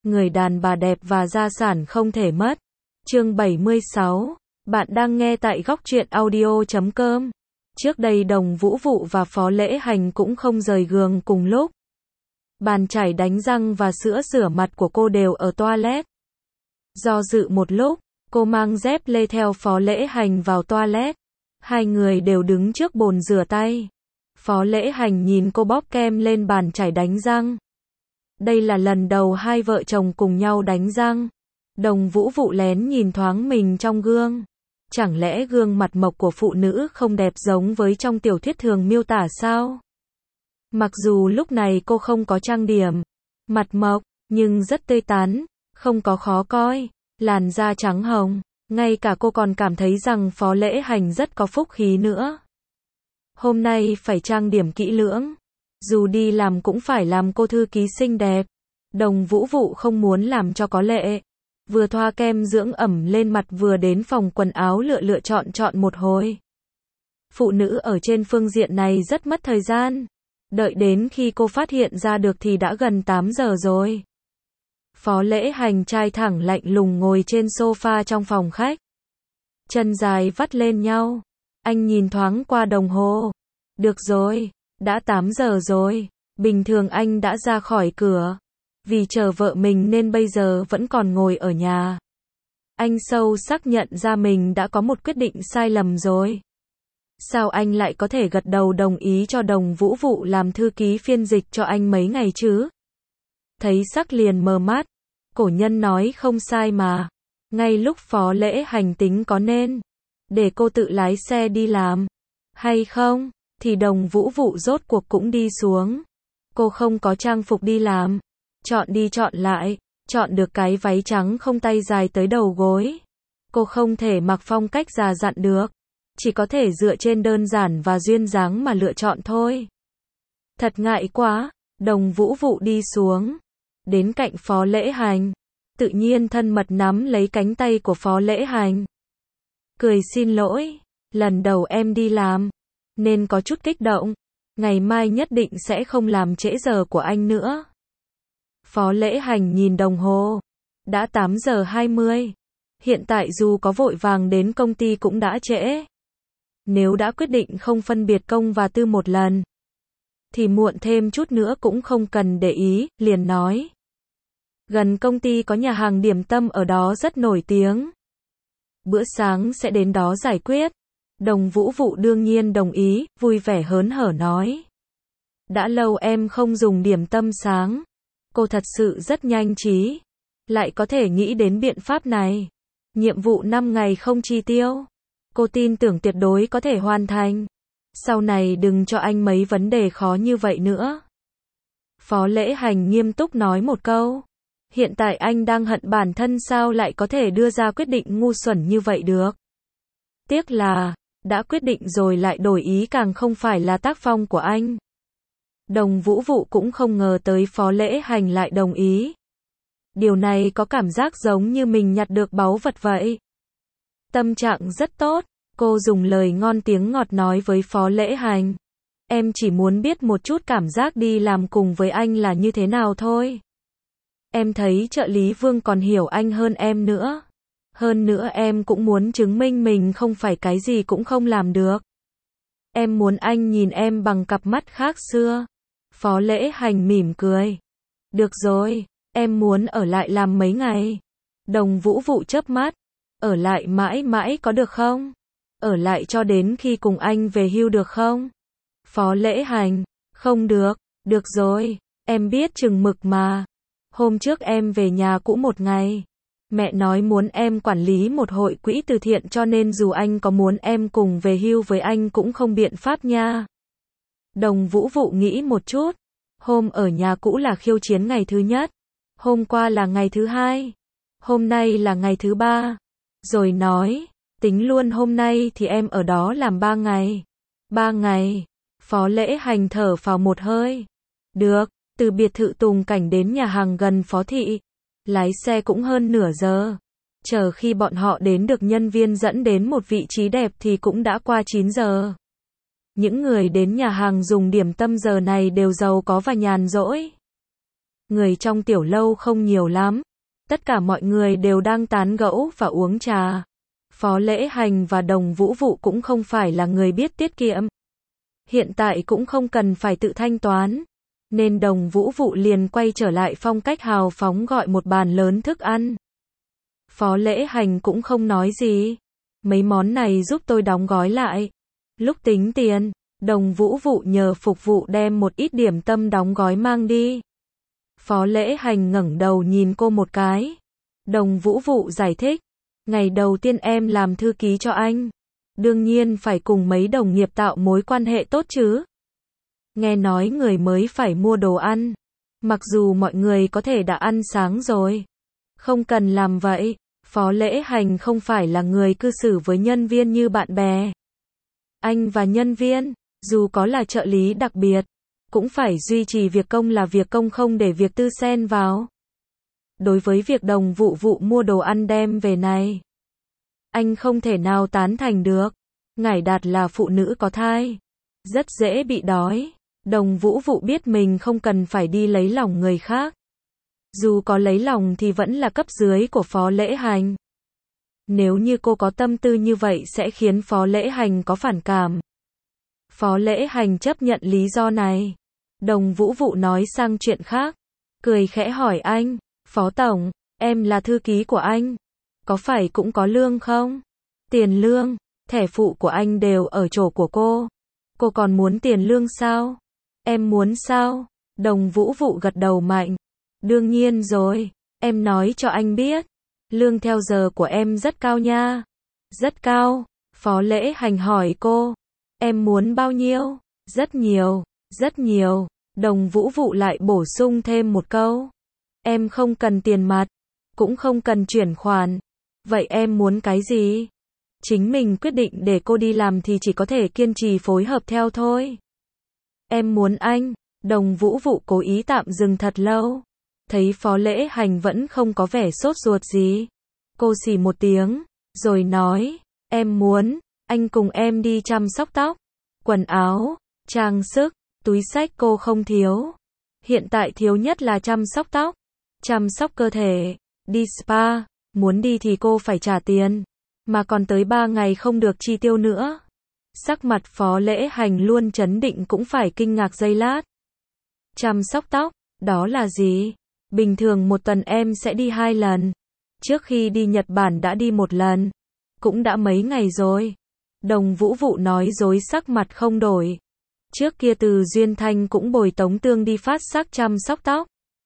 người đàn bà đẹp và gia sản không thể mất. Chương 76. Bạn đang nghe tại góc truyện audio.com. Trước đây Đồng Vũ Vụ và Phó Lễ Hành cũng không rời giường cùng lúc. Bàn chải đánh răng và sữa rửa mặt của cô đều ở toilet. Do dự một lúc, cô mang dép lê theo Phó Lễ Hành vào toilet. Hai người đều đứng trước bồn rửa tay. Phó Lễ Hành nhìn cô bóp kem lên bàn chải đánh răng. Đây là lần đầu hai vợ chồng cùng nhau đánh răng. Đồng Vũ Vụ lén nhìn thoáng mình trong gương. Chẳng lẽ gương mặt mộc của phụ nữ không đẹp giống với trong tiểu thuyết thường miêu tả sao? Mặc dù lúc này cô không có trang điểm, mặt mộc, nhưng rất tươi tắn, không có khó coi, làn da trắng hồng. Ngay cả cô còn cảm thấy rằng Phó Lễ Hành rất có phúc khí nữa. Hôm nay phải trang điểm kỹ lưỡng. Dù đi làm cũng phải làm cô thư ký xinh đẹp. Đồng Vũ Vụ không muốn làm cho có lệ. Vừa thoa kem dưỡng ẩm lên mặt vừa đến phòng quần áo lựa chọn một hồi. Phụ nữ ở trên phương diện này rất mất thời gian. Đợi đến khi cô phát hiện ra được thì đã gần 8 giờ rồi. Phó Lễ Hành trai thẳng lạnh lùng ngồi trên sofa trong phòng khách. Chân dài vắt lên nhau. Anh nhìn thoáng qua đồng hồ. Được rồi, đã 8 giờ rồi. Bình thường anh đã ra khỏi cửa. Vì chờ vợ mình nên bây giờ vẫn còn ngồi ở nhà. Anh sâu sắc nhận ra mình đã có một quyết định sai lầm rồi. Sao anh lại có thể gật đầu đồng ý cho Đồng Vũ Vụ làm thư ký phiên dịch cho anh mấy ngày chứ? Thấy sắc liền mờ mắt. Cổ nhân nói không sai mà. Ngay lúc Phó Lễ Hành tính có nên để cô tự lái xe đi làm hay không, thì Đồng Vũ Vụ rốt cuộc cũng đi xuống. Cô không có trang phục đi làm. Chọn đi chọn lại, chọn được cái váy trắng không tay dài tới đầu gối. Cô không thể mặc phong cách già dặn được. Chỉ có thể dựa trên đơn giản và duyên dáng mà lựa chọn thôi. Thật ngại quá. Đồng Vũ Vụ đi xuống. Đến cạnh Phó Lễ Hành. Tự nhiên thân mật nắm lấy cánh tay của Phó Lễ Hành. Cười xin lỗi. Lần đầu em đi làm. Nên có chút kích động. Ngày mai nhất định sẽ không làm trễ giờ của anh nữa. Phó Lễ Hành nhìn đồng hồ. Đã 8 giờ 20. Hiện tại dù có vội vàng đến công ty cũng đã trễ. Nếu đã quyết định không phân biệt công và tư một lần, thì muộn thêm chút nữa cũng không cần để ý, liền nói. Gần công ty có nhà hàng điểm tâm ở đó rất nổi tiếng. Bữa sáng sẽ đến đó giải quyết. Đồng Vũ Vụ đương nhiên đồng ý, vui vẻ hớn hở nói. Đã lâu em không dùng điểm tâm sáng. Cô thật sự rất nhanh trí. Lại có thể nghĩ đến biện pháp này. Nhiệm vụ 5 ngày không chi tiêu. Cô tin tưởng tuyệt đối có thể hoàn thành. Sau này đừng cho anh mấy vấn đề khó như vậy nữa. Phó Lễ Hành nghiêm túc nói một câu. Hiện tại anh đang hận bản thân sao lại có thể đưa ra quyết định ngu xuẩn như vậy được. Tiếc là, đã quyết định rồi lại đổi ý càng không phải là tác phong của anh. Đồng Vũ Vụ cũng không ngờ tới Phó Lễ Hành lại đồng ý. Điều này có cảm giác giống như mình nhặt được báu vật vậy. Tâm trạng rất tốt, cô dùng lời ngon tiếng ngọt nói với Phó Lễ Hành. Em chỉ muốn biết một chút cảm giác đi làm cùng với anh là như thế nào thôi. Em thấy trợ lý Vương còn hiểu anh hơn em nữa. Hơn nữa em cũng muốn chứng minh mình không phải cái gì cũng không làm được. Em muốn anh nhìn em bằng cặp mắt khác xưa. Phó Lễ Hành mỉm cười. Được rồi, em muốn ở lại làm mấy ngày. Đồng Vũ Vụ chớp mắt. Ở lại mãi mãi có được không? Ở lại cho đến khi cùng anh về hưu được không? Phó Lễ Hành. Không được. Được rồi, em biết chừng mực mà. Hôm trước em về nhà cũ một ngày. Mẹ nói muốn em quản lý một hội quỹ từ thiện cho nên dù anh có muốn em cùng về hưu với anh cũng không biện pháp nha. Đồng Vũ Vụ nghĩ một chút. Hôm ở nhà cũ là khiêu chiến ngày thứ nhất. Hôm qua là ngày thứ hai. Hôm nay là ngày thứ ba. Rồi nói, tính luôn hôm nay thì em ở đó làm 3 ngày. 3 ngày. Phó Lễ Hành thở phào một hơi. Được, từ biệt thự Tùng Cảnh đến nhà hàng gần Phó Thị. Lái xe cũng hơn nửa giờ. Chờ khi bọn họ đến được nhân viên dẫn đến một vị trí đẹp thì cũng đã qua 9 giờ. Những người đến nhà hàng dùng điểm tâm giờ này đều giàu có và nhàn rỗi. Người trong tiểu lâu không nhiều lắm. Tất cả mọi người đều đang tán gẫu và uống trà. Phó Lễ Hành và Đồng Vũ Vụ cũng không phải là người biết tiết kiệm. Hiện tại cũng không cần phải tự thanh toán. Nên Đồng Vũ Vụ liền quay trở lại phong cách hào phóng gọi một bàn lớn thức ăn. Phó Lễ Hành cũng không nói gì. Mấy món này giúp tôi đóng gói lại. Lúc tính tiền, Đồng Vũ Vụ nhờ phục vụ đem một ít điểm tâm đóng gói mang đi. Phó Lễ Hành ngẩng đầu nhìn cô một cái. Đồng Vũ Vụ giải thích. Ngày đầu tiên em làm thư ký cho anh. Đương nhiên phải cùng mấy đồng nghiệp tạo mối quan hệ tốt chứ. Nghe nói người mới phải mua đồ ăn. Mặc dù mọi người có thể đã ăn sáng rồi. Không cần làm vậy. Phó Lễ Hành không phải là người cư xử với nhân viên như bạn bè. Anh và nhân viên, dù có là trợ lý đặc biệt, cũng phải duy trì việc công là việc công, không để việc tư xen vào. Đối với việc Đồng Vũ Vụ mua đồ ăn đem về này, anh không thể nào tán thành được. Ngải Đạt là phụ nữ có thai, rất dễ bị đói. Đồng Vũ Vụ biết mình không cần phải đi lấy lòng người khác. Dù có lấy lòng thì vẫn là cấp dưới của Phó Lễ Hành. Nếu như cô có tâm tư như vậy sẽ khiến Phó Lễ Hành có phản cảm. Phó Lễ Hành chấp nhận lý do này. Đồng Vũ Vụ nói sang chuyện khác. Cười khẽ hỏi anh, Phó Tổng, em là thư ký của anh. Có phải cũng có lương không? Tiền lương, thẻ phụ của anh đều ở chỗ của cô. Cô còn muốn tiền lương sao? Em muốn sao? Đồng Vũ Vụ gật đầu mạnh. Đương nhiên rồi, em nói cho anh biết. Lương theo giờ của em rất cao nha. Rất cao. Phó Lễ Hành hỏi cô. Em muốn bao nhiêu? Rất nhiều, rất nhiều. Đồng Vũ Vụ lại bổ sung thêm một câu. Em không cần tiền mặt, cũng không cần chuyển khoản. Vậy em muốn cái gì? Chính mình quyết định, để cô đi làm thì chỉ có thể kiên trì phối hợp theo thôi. Em muốn anh. Đồng Vũ Vụ cố ý tạm dừng thật lâu. Thấy Phó Lễ Hành vẫn không có vẻ sốt ruột gì. Cô xì một tiếng, rồi nói, em muốn, anh cùng em đi chăm sóc tóc, quần áo, trang sức, túi xách cô không thiếu. Hiện tại thiếu nhất là chăm sóc tóc, chăm sóc cơ thể, đi spa, muốn đi thì cô phải trả tiền, mà còn tới 3 ngày không được chi tiêu nữa. Sắc mặt Phó Lễ Hành luôn trấn định cũng phải kinh ngạc giây lát. Chăm sóc tóc, đó là gì? Bình thường một tuần em sẽ đi 2 lần. Trước khi đi Nhật Bản đã đi 1 lần. Cũng đã mấy ngày rồi. Đồng Vũ Vụ nói dối sắc mặt không đổi. Trước kia Từ Duyên Thanh cũng bồi Tống Tương đi phát sắc chăm sóc tóc.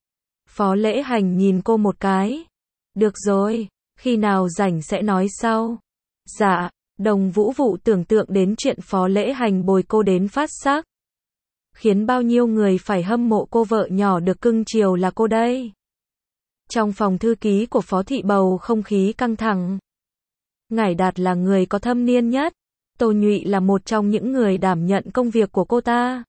Phó Lễ Hành nhìn cô một cái. Được rồi, khi nào rảnh sẽ nói sau. Dạ, Đồng Vũ Vụ tưởng tượng đến chuyện Phó Lễ Hành bồi cô đến phát sắc. Khiến bao nhiêu người phải hâm mộ cô vợ nhỏ được cưng chiều là cô đây. Trong phòng thư ký của Phó Thị bầu không khí căng thẳng. Ngải Đạt là người có thâm niên nhất. Tô Nhụy là một trong những người đảm nhận công việc của cô ta.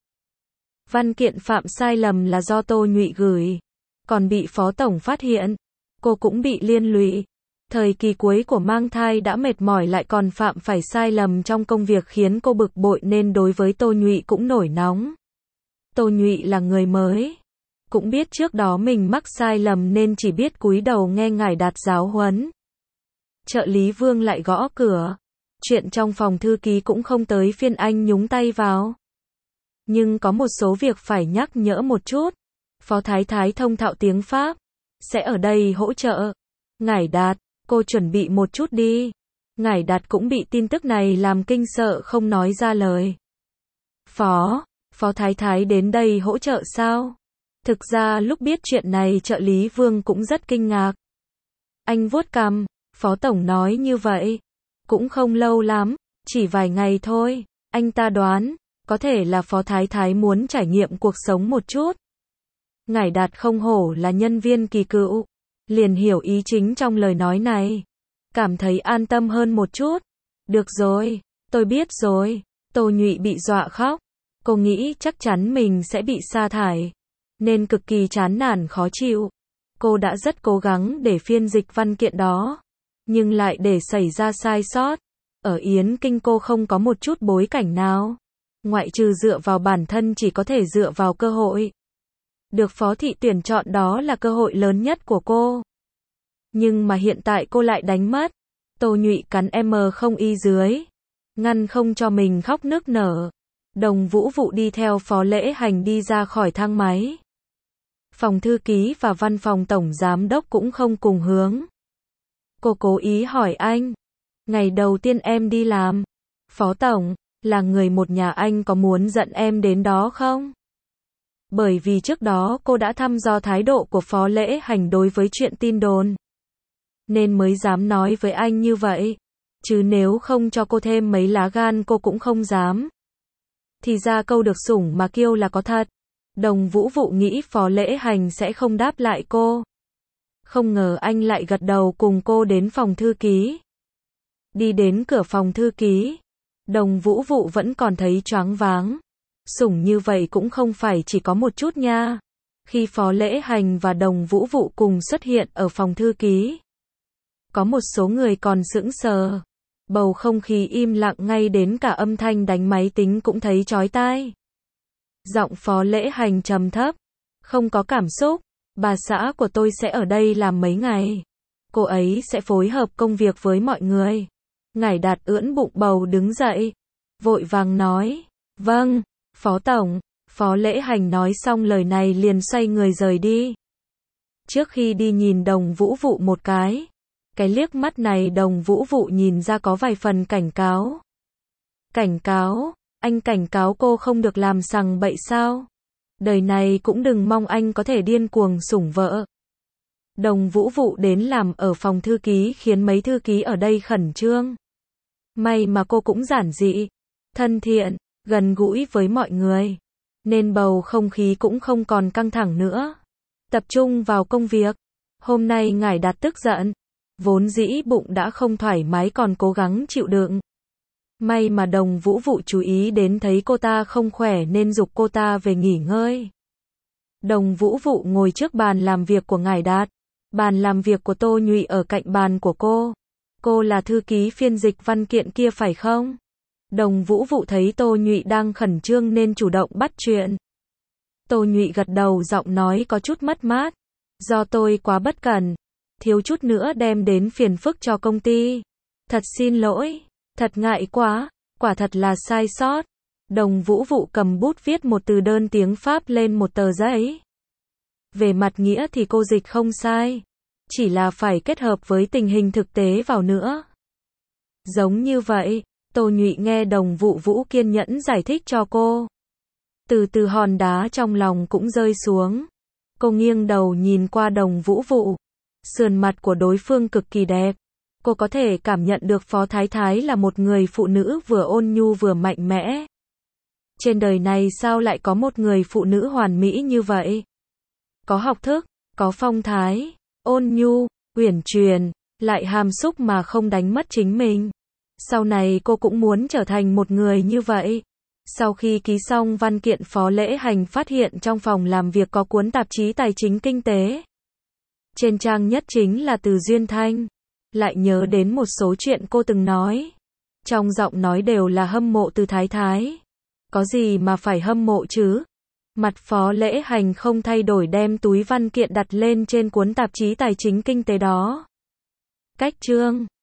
Văn kiện phạm sai lầm là do Tô Nhụy gửi. Còn bị Phó Tổng phát hiện. Cô cũng bị liên lụy. Thời kỳ cuối của mang thai đã mệt mỏi lại còn phạm phải sai lầm trong công việc khiến cô bực bội nên đối với Tô Nhụy cũng nổi nóng. Tô Nhụy là người mới. Cũng biết trước đó mình mắc sai lầm nên chỉ biết cúi đầu nghe Ngải Đạt giáo huấn. Trợ lý Vương lại gõ cửa. Chuyện trong phòng thư ký cũng không tới phiên anh nhúng tay vào. Nhưng có một số việc phải nhắc nhở một chút. Phó Thái Thái thông thạo tiếng Pháp. Sẽ ở đây hỗ trợ. Ngải Đạt, cô chuẩn bị một chút đi. Ngải Đạt cũng bị tin tức này làm kinh sợ không nói ra lời. Phó Thái Thái đến đây hỗ trợ sao? Thực ra lúc biết chuyện này trợ lý Vương cũng rất kinh ngạc. Anh vuốt cằm, Phó Tổng nói như vậy. Cũng không lâu lắm, chỉ vài ngày thôi. Anh ta đoán, có thể là Phó Thái Thái muốn trải nghiệm cuộc sống một chút. Ngải Đạt không hổ là nhân viên kỳ cựu. Liền hiểu ý chính trong lời nói này. Cảm thấy an tâm hơn một chút. Được rồi, tôi biết rồi. Tô Nhụy bị dọa khóc. Cô nghĩ chắc chắn mình sẽ bị sa thải. Nên cực kỳ chán nản khó chịu. Cô đã rất cố gắng để phiên dịch văn kiện đó. Nhưng lại để xảy ra sai sót. Ở Yến Kinh cô không có một chút bối cảnh nào. Ngoại trừ dựa vào bản thân chỉ có thể dựa vào cơ hội. Được phó thị tuyển chọn đó là cơ hội lớn nhất của cô. Nhưng mà hiện tại cô lại đánh mất. Tô Nhụy cắn không y dưới, ngăn không cho mình khóc nức nở. Đồng Vũ Vụ đi theo Phó Lễ Hành đi ra khỏi thang máy. Phòng thư ký và văn phòng tổng giám đốc cũng không cùng hướng. Cô cố ý hỏi anh, ngày đầu tiên em đi làm, Phó Tổng, là người một nhà anh có muốn dẫn em đến đó không? Bởi vì trước đó cô đã thăm dò thái độ của Phó Lễ Hành đối với chuyện tin đồn, nên mới dám nói với anh như vậy. Chứ nếu không cho cô thêm mấy lá gan cô cũng không dám. Thì ra câu được sủng mà kiêu là có thật. Đồng Vũ Vụ nghĩ Phó Lễ Hành sẽ không đáp lại cô. Không ngờ anh lại gật đầu cùng cô đến phòng thư ký. Đi đến cửa phòng thư ký, Đồng Vũ Vụ vẫn còn thấy choáng váng. Sủng như vậy cũng không phải chỉ có một chút nha. Khi Phó Lễ Hành và Đồng Vũ Vụ cùng xuất hiện ở phòng thư ký, có một số người còn sững sờ. Bầu không khí im lặng ngay đến cả âm thanh đánh máy tính cũng thấy chói tai. Giọng Phó Lễ Hành trầm thấp, không có cảm xúc. Bà xã của tôi sẽ ở đây làm mấy ngày. Cô ấy sẽ phối hợp công việc với mọi người. Ngải Đạt ưỡn bụng bầu đứng dậy, vội vàng nói, vâng, Phó Tổng. Phó Lễ Hành nói xong lời này liền xoay người rời đi. Trước khi đi nhìn Đồng Vũ Vụ một cái liếc mắt này Đồng Vũ Vụ nhìn ra có vài phần cảnh cáo. Cảnh cáo? Anh cảnh cáo cô không được làm sằng bậy sao? Đời này cũng đừng mong anh có thể điên cuồng sủng vợ. Đồng Vũ Vụ đến làm ở phòng thư ký khiến mấy thư ký ở đây khẩn trương. May mà cô cũng giản dị, thân thiện, gần gũi với mọi người, nên bầu không khí cũng không còn căng thẳng nữa. Tập trung vào công việc. Hôm nay Ngải Đạt tức giận, vốn dĩ bụng đã không thoải mái còn cố gắng chịu đựng. May mà Đồng Vũ Vụ chú ý đến thấy cô ta không khỏe nên giục cô ta về nghỉ ngơi. Đồng Vũ Vụ ngồi trước bàn làm việc của Ngải Đạt. Bàn làm việc của Tô Nhụy ở cạnh bàn của cô. Cô là thư ký phiên dịch văn kiện kia phải không? Đồng Vũ Vụ thấy Tô Nhụy đang khẩn trương nên chủ động bắt chuyện. Tô Nhụy gật đầu, giọng nói có chút mất mát. Do tôi quá bất cẩn, thiếu chút nữa đem đến phiền phức cho công ty. Thật xin lỗi, thật ngại quá, quả thật là sai sót. Đồng Vũ Vụ cầm bút viết một từ đơn tiếng Pháp lên một tờ giấy. Về mặt nghĩa thì cô dịch không sai, chỉ là phải kết hợp với tình hình thực tế vào nữa. Giống như vậy, Tô Nhụy nghe Đồng Vũ Vụ kiên nhẫn giải thích cho cô. Từ từ hòn đá trong lòng cũng rơi xuống. Cô nghiêng đầu nhìn qua Đồng Vũ Vụ. Sườn mặt của đối phương cực kỳ đẹp. Cô có thể cảm nhận được Phó Thái Thái là một người phụ nữ vừa ôn nhu vừa mạnh mẽ. Trên đời này sao lại có một người phụ nữ hoàn mỹ như vậy? Có học thức, có phong thái, ôn nhu, uyển chuyển, lại hàm xúc mà không đánh mất chính mình. Sau này cô cũng muốn trở thành một người như vậy. Sau khi ký xong văn kiện, Phó Lễ Hành phát hiện trong phòng làm việc có cuốn tạp chí tài chính kinh tế. Trên trang nhất chính là từ Duyên Thanh. Lại nhớ đến một số chuyện cô từng nói. Trong giọng nói đều là hâm mộ từ Thái Thái. Có gì mà phải hâm mộ chứ? Mặt Phó Lễ Hành không thay đổi, đem túi văn kiện đặt lên trên cuốn tạp chí tài chính kinh tế đó. Cách chương